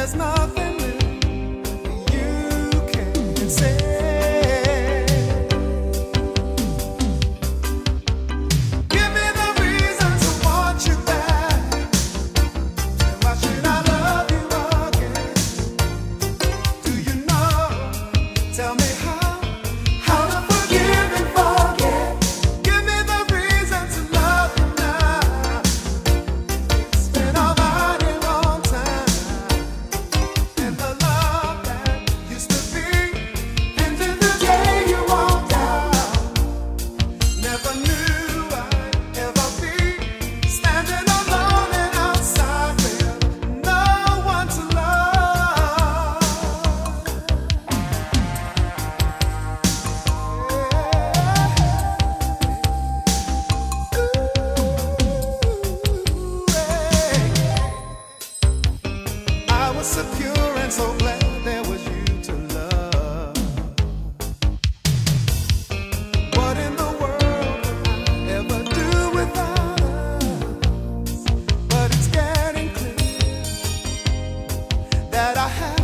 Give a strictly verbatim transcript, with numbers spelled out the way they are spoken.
nothing new you can say. Give me the reason to want you back. And why should I love you again? Do you know? Tell me how, how to forgive and forget. Give me the reason to love you now. It's been a mighty long time. And the love that used to be, and then the day you walked out, never knew I'd ever be standing alone and outside with no one to love. I was so pure and so glad there was you to love. What in the world would I ever do without us? But it's getting clear that I have